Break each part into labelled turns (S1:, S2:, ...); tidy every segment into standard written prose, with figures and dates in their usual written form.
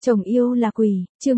S1: Chồng yêu là quỷ, chương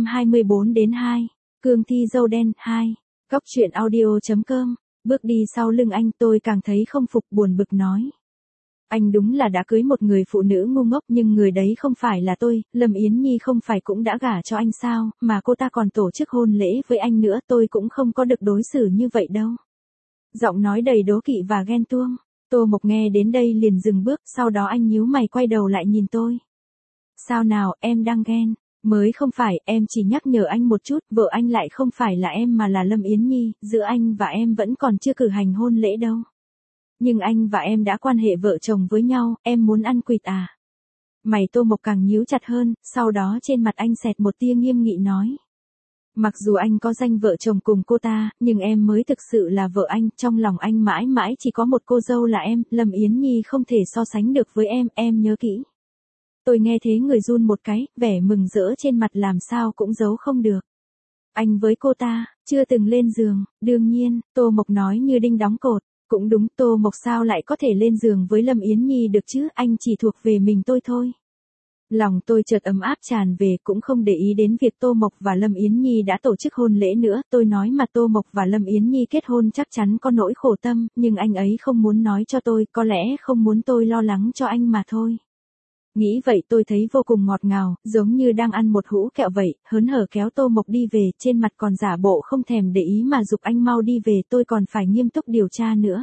S1: 124 đến 2. Cương thi dâu đen 2. Góc truyện audio.com. Bước đi sau lưng anh tôi càng thấy không phục, buồn bực nói. Anh đúng là đã cưới một người phụ nữ ngu ngốc, nhưng người đấy không phải là tôi. Lâm Yến Nhi không phải cũng đã gả cho anh sao, mà cô ta còn tổ chức hôn lễ với anh nữa, tôi cũng không có được đối xử như vậy đâu. Giọng nói đầy đố kỵ và ghen tuông. Tô Mộc nghe đến đây liền dừng bước, sau đó anh nhíu mày quay đầu lại nhìn tôi. Sao nào, em đang ghen? Mới không phải, em chỉ nhắc nhở anh một chút, vợ anh lại không phải là em mà là Lâm Yến Nhi, giữa anh và em vẫn còn chưa cử hành hôn lễ đâu. Nhưng anh và em đã quan hệ vợ chồng với nhau, em muốn ăn quỵt à? Mày Tô Mộc càng nhíu chặt hơn, sau đó trên mặt anh xẹt một tia nghiêm nghị nói. Mặc dù anh có danh vợ chồng cùng cô ta, nhưng em mới thực sự là vợ anh, trong lòng anh mãi mãi chỉ có một cô dâu là em, Lâm Yến Nhi không thể so sánh được với em nhớ kỹ. Tôi nghe thế người run một cái, vẻ mừng rỡ trên mặt làm sao cũng giấu không được. Anh với cô ta, chưa từng lên giường, đương nhiên, Tô Mộc nói như đinh đóng cột. Cũng đúng, Tô Mộc sao lại có thể lên giường với Lâm Yến Nhi được chứ, anh chỉ thuộc về mình tôi thôi. Lòng tôi chợt ấm áp tràn về, cũng không để ý đến việc Tô Mộc và Lâm Yến Nhi đã tổ chức hôn lễ nữa. Tôi nói mà Tô Mộc và Lâm Yến Nhi kết hôn chắc chắn có nỗi khổ tâm, nhưng anh ấy không muốn nói cho tôi, có lẽ không muốn tôi lo lắng cho anh mà thôi. Nghĩ vậy tôi thấy vô cùng ngọt ngào, giống như đang ăn một hũ kẹo vậy, hớn hở kéo Tô Mộc đi về, trên mặt còn giả bộ không thèm để ý mà giục anh mau đi về, tôi còn phải nghiêm túc điều tra nữa.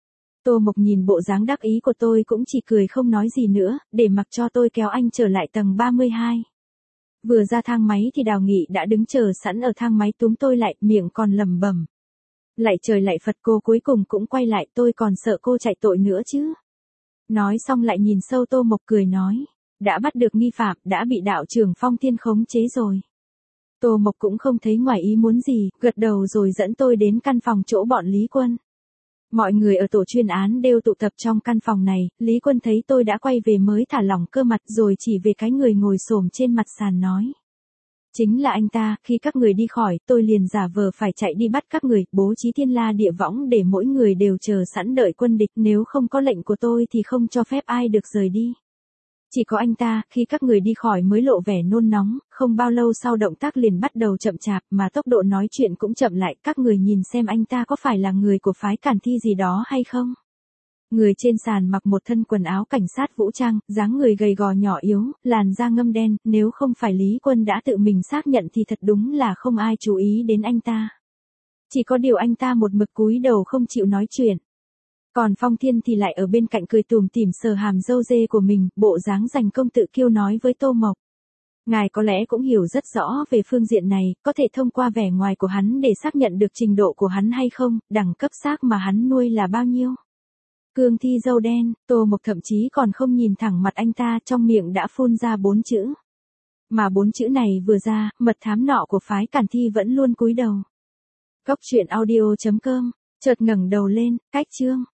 S1: Tô Mộc nhìn bộ dáng đắc ý của tôi cũng chỉ cười không nói gì nữa, để mặc cho tôi kéo anh trở lại tầng 32. Vừa ra thang máy thì Đào Nghị đã đứng chờ sẵn ở thang máy túm tôi lại, miệng còn lẩm bẩm. Lạy trời lạy Phật, cô cuối cùng cũng quay lại, tôi còn sợ cô chạy tội nữa chứ. Nói xong lại nhìn sâu Tô Mộc cười nói. Đã bắt được nghi phạm, đã bị đạo trưởng Phong Thiên khống chế rồi. Tô Mộc cũng không thấy ngoài ý muốn gì, gật đầu rồi dẫn tôi đến căn phòng chỗ bọn Lý Quân. Mọi người ở tổ chuyên án đều tụ tập trong căn phòng này, Lý Quân thấy tôi đã quay về mới thả lỏng cơ mặt rồi chỉ về cái người ngồi xổm trên mặt sàn nói. Chính là anh ta, khi các người đi khỏi, tôi liền giả vờ phải chạy đi bắt các người, bố trí thiên la địa võng để mỗi người đều chờ sẵn đợi quân địch, nếu không có lệnh của tôi thì không cho phép ai được rời đi. Chỉ có anh ta, khi các người đi khỏi mới lộ vẻ nôn nóng, không bao lâu sau động tác liền bắt đầu chậm chạp, mà tốc độ nói chuyện cũng chậm lại, các người nhìn xem anh ta có phải là người của phái Càn Thi gì đó hay không? Người trên sàn mặc một thân quần áo cảnh sát vũ trang, dáng người gầy gò nhỏ yếu, làn da ngâm đen, nếu không phải Lý Quân đã tự mình xác nhận thì thật đúng là không ai chú ý đến anh ta. Chỉ có điều anh ta một mực cúi đầu không chịu nói chuyện. Còn Phong Thiên thì lại ở bên cạnh cười tủm tỉm sờ hàm râu dê của mình, bộ dáng giành công tự kiêu nói với Tô Mộc. Ngài có lẽ cũng hiểu rất rõ về phương diện này, có thể thông qua vẻ ngoài của hắn để xác nhận được trình độ của hắn hay không, đẳng cấp xác mà hắn nuôi là bao nhiêu. Cương thi dâu đen, Tô Mộc thậm chí còn không nhìn thẳng mặt anh ta, trong miệng đã phun ra 4 chữ. Mà 4 chữ này vừa ra, mật thám nọ của phái Càn Thi vẫn luôn cúi đầu. Góc truyện audio.com, chợt ngẩng đầu lên, cách chương.